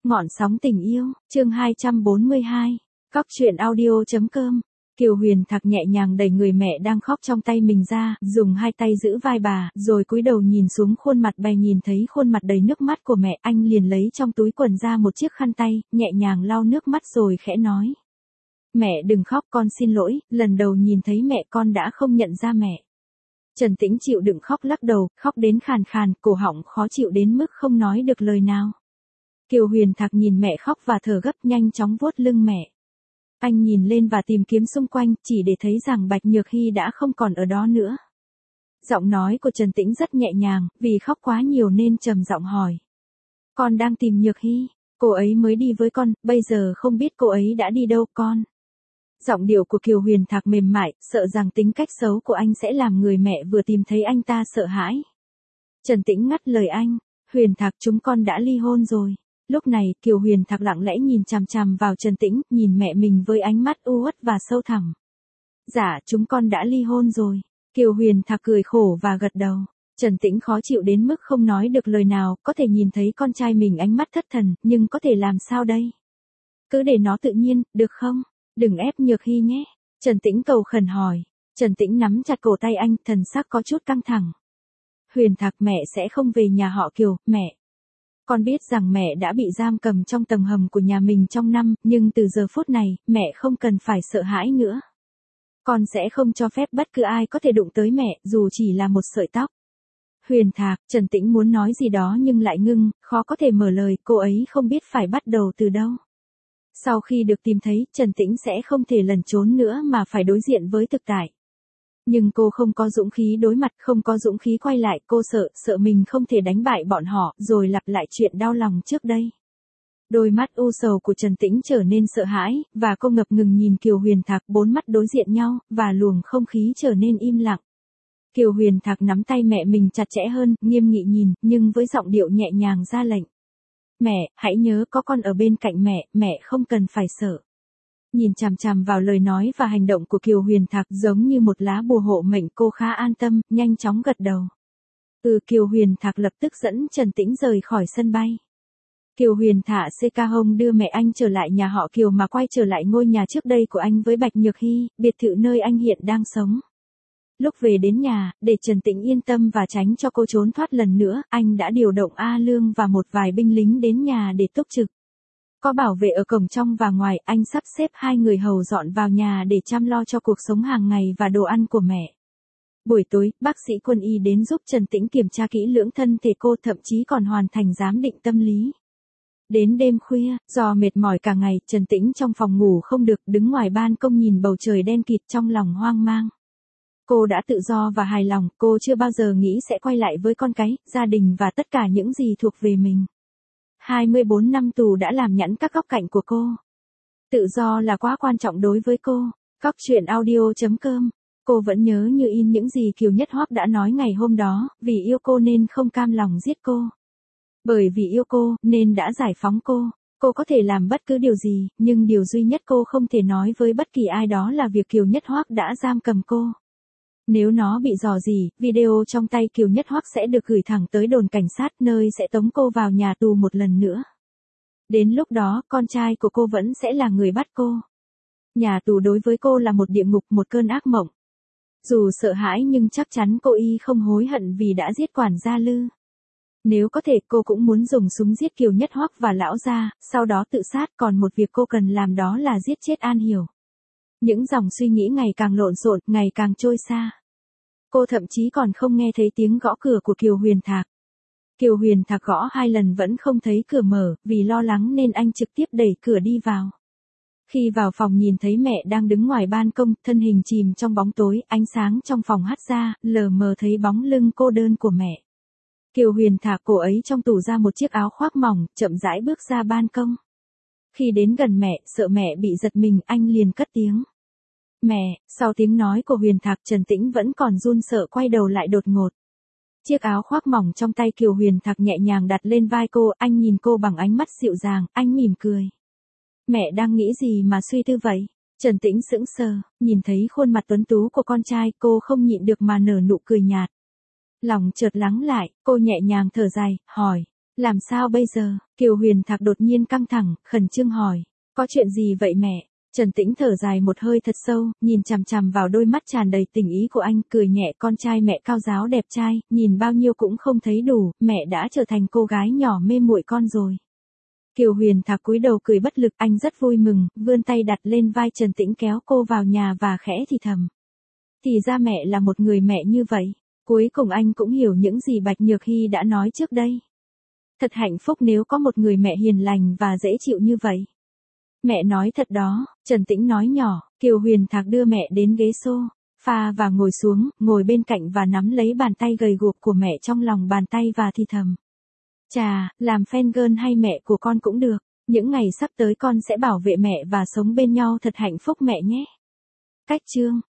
Ngọn sóng tình yêu, chương 242. Cóc truyện audio.com. Kiều Huyền Thạc nhẹ nhàng đẩy người mẹ đang khóc trong tay mình ra, dùng hai tay giữ vai bà, rồi cúi đầu nhìn xuống khuôn mặt bà. Nhìn thấy khuôn mặt đầy nước mắt của mẹ, anh liền lấy trong túi quần ra một chiếc khăn tay, nhẹ nhàng lau nước mắt rồi khẽ nói. Mẹ đừng khóc, con xin lỗi, lần đầu nhìn thấy mẹ con đã không nhận ra mẹ. Trần Tĩnh chịu đựng khóc lắc đầu, khóc đến khàn khàn, cổ họng khó chịu đến mức không nói được lời nào. Kiều Huyền Thạc nhìn mẹ khóc và thở gấp, nhanh chóng vuốt lưng mẹ. Anh nhìn lên và tìm kiếm xung quanh, chỉ để thấy rằng Bạch Nhược Hy đã không còn ở đó nữa. Giọng nói của Trần Tĩnh rất nhẹ nhàng, vì khóc quá nhiều nên trầm giọng hỏi. Con đang tìm Nhược Hy, cô ấy mới đi với con, bây giờ không biết cô ấy đã đi đâu con. Giọng điệu của Kiều Huyền Thạc mềm mại, sợ rằng tính cách xấu của anh sẽ làm người mẹ vừa tìm thấy anh ta sợ hãi. Trần Tĩnh ngắt lời anh, Huyền Thạc, chúng con đã ly hôn rồi. Lúc này, Kiều Huyền Thạc lặng lẽ nhìn chằm chằm vào Trần Tĩnh, nhìn mẹ mình với ánh mắt u uất và sâu thẳm. Dạ, chúng con đã ly hôn rồi. Kiều Huyền Thạc cười khổ và gật đầu. Trần Tĩnh khó chịu đến mức không nói được lời nào, có thể nhìn thấy con trai mình ánh mắt thất thần, nhưng có thể làm sao đây? Cứ để nó tự nhiên, được không? Đừng ép Nhược Hy nhé. Trần Tĩnh cầu khẩn hỏi. Trần Tĩnh nắm chặt cổ tay anh, thần sắc có chút căng thẳng. Huyền Thạc, mẹ sẽ không về nhà họ Kiều, mẹ. Con biết rằng mẹ đã bị giam cầm trong tầng hầm của nhà mình trong năm, nhưng từ giờ phút này, mẹ không cần phải sợ hãi nữa. Con sẽ không cho phép bất cứ ai có thể đụng tới mẹ, dù chỉ là một sợi tóc. Huyền Thạc, Trần Tĩnh muốn nói gì đó nhưng lại ngưng, khó có thể mở lời, cô ấy không biết phải bắt đầu từ đâu. Sau khi được tìm thấy, Trần Tĩnh sẽ không thể lẩn trốn nữa mà phải đối diện với thực tại. Nhưng cô không có dũng khí đối mặt, không có dũng khí quay lại, cô sợ mình không thể đánh bại bọn họ, rồi lặp lại chuyện đau lòng trước đây. Đôi mắt u sầu của Trần Tĩnh trở nên sợ hãi, và cô ngập ngừng nhìn Kiều Huyền Thạc, bốn mắt đối diện nhau, và luồng không khí trở nên im lặng. Kiều Huyền Thạc nắm tay mẹ mình chặt chẽ hơn, nghiêm nghị nhìn, nhưng với giọng điệu nhẹ nhàng ra lệnh. Mẹ, hãy nhớ có con ở bên cạnh mẹ không cần phải sợ. Nhìn chằm chằm vào lời nói và hành động của Kiều Huyền Thạc giống như một lá bùa hộ mệnh, cô khá an tâm, nhanh chóng gật đầu. Kiều Huyền Thạc lập tức dẫn Trần Tĩnh rời khỏi sân bay. Kiều Huyền Thạc CK Hồng đưa mẹ anh trở lại nhà họ Kiều mà quay trở lại ngôi nhà trước đây của anh với Bạch Nhược Hy, biệt thự nơi anh hiện đang sống. Lúc về đến nhà, để Trần Tĩnh yên tâm và tránh cho cô trốn thoát lần nữa, anh đã điều động A Lương và một vài binh lính đến nhà để túc trực. Có bảo vệ ở cổng trong và ngoài, anh sắp xếp 2 người hầu dọn vào nhà để chăm lo cho cuộc sống hàng ngày và đồ ăn của mẹ. Buổi tối, bác sĩ quân y đến giúp Trần Tĩnh kiểm tra kỹ lưỡng thân thể cô, thậm chí còn hoàn thành giám định tâm lý. Đến đêm khuya, do mệt mỏi cả ngày, Trần Tĩnh trong phòng ngủ không được, đứng ngoài ban công nhìn bầu trời đen kịt trong lòng hoang mang. Cô đã tự do và hài lòng, cô chưa bao giờ nghĩ sẽ quay lại với con cái, gia đình và tất cả những gì thuộc về mình. 24 năm tù đã làm nhẵn các góc cạnh của cô. Tự do là quá quan trọng đối với cô. Cóc truyện audio.com. Cô vẫn nhớ như in những gì Kiều Nhất Hoắc đã nói ngày hôm đó, vì yêu cô nên không cam lòng giết cô. Bởi vì yêu cô, nên đã giải phóng cô. Cô có thể làm bất cứ điều gì, nhưng điều duy nhất cô không thể nói với bất kỳ ai đó là việc Kiều Nhất Hoắc đã giam cầm cô. Nếu nó bị rò rỉ, video trong tay Kiều Nhất Hoắc sẽ được gửi thẳng tới đồn cảnh sát, nơi sẽ tống cô vào nhà tù một lần nữa. Đến lúc đó, con trai của cô vẫn sẽ là người bắt cô. Nhà tù đối với cô là một địa ngục, một cơn ác mộng. Dù sợ hãi nhưng chắc chắn cô y không hối hận vì đã giết quản gia Lư. Nếu có thể, cô cũng muốn dùng súng giết Kiều Nhất Hoắc và lão gia, sau đó tự sát, còn một việc cô cần làm đó là giết chết An Hiểu. Những dòng suy nghĩ ngày càng lộn xộn, ngày càng trôi xa. Cô thậm chí còn không nghe thấy tiếng gõ cửa của Kiều Huyền Thạc. Kiều Huyền Thạc gõ 2 lần vẫn không thấy cửa mở, vì lo lắng nên anh trực tiếp đẩy cửa đi vào. Khi vào phòng nhìn thấy mẹ đang đứng ngoài ban công, thân hình chìm trong bóng tối, ánh sáng trong phòng hắt ra, lờ mờ thấy bóng lưng cô đơn của mẹ. Kiều Huyền Thạc cô ấy trong tủ ra một chiếc áo khoác mỏng, chậm rãi bước ra ban công. Khi đến gần mẹ, sợ mẹ bị giật mình, anh liền cất tiếng. Mẹ, sau tiếng nói của Huyền Thạc, Trần Tĩnh vẫn còn run sợ quay đầu lại đột ngột. Chiếc áo khoác mỏng trong tay Kiều Huyền Thạc nhẹ nhàng đặt lên vai cô, anh nhìn cô bằng ánh mắt dịu dàng, anh mỉm cười. Mẹ đang nghĩ gì mà suy tư vậy? Trần Tĩnh sững sờ, nhìn thấy khuôn mặt tuấn tú của con trai, cô không nhịn được mà nở nụ cười nhạt. Lòng chợt lắng lại, cô nhẹ nhàng thở dài, hỏi. Làm sao bây giờ? Kiều Huyền Thạc đột nhiên căng thẳng, khẩn trương hỏi. Có chuyện gì vậy mẹ? Trần Tĩnh thở dài một hơi thật sâu, nhìn chằm chằm vào đôi mắt tràn đầy tình ý của anh, cười nhẹ. Con trai mẹ cao giáo đẹp trai, nhìn bao nhiêu cũng không thấy đủ, mẹ đã trở thành cô gái nhỏ mê muội con rồi. Kiều Huyền Thạc cúi đầu cười bất lực, anh rất vui mừng, vươn tay đặt lên vai Trần Tĩnh kéo cô vào nhà và khẽ thì thầm. Thì ra mẹ là một người mẹ như vậy. Cuối cùng anh cũng hiểu những gì Bạch Nhược Hy đã nói trước đây. Thật hạnh phúc nếu có một người mẹ hiền lành và dễ chịu như vậy. Mẹ nói thật đó, Trần Tĩnh nói nhỏ. Kiều Huyền Thạc đưa mẹ đến ghế sofa và ngồi xuống, ngồi bên cạnh và nắm lấy bàn tay gầy guộc của mẹ trong lòng bàn tay và thì thầm. Chà, làm fan girl hay mẹ của con cũng được. Những ngày sắp tới con sẽ bảo vệ mẹ và sống bên nhau thật hạnh phúc mẹ nhé. Cách chương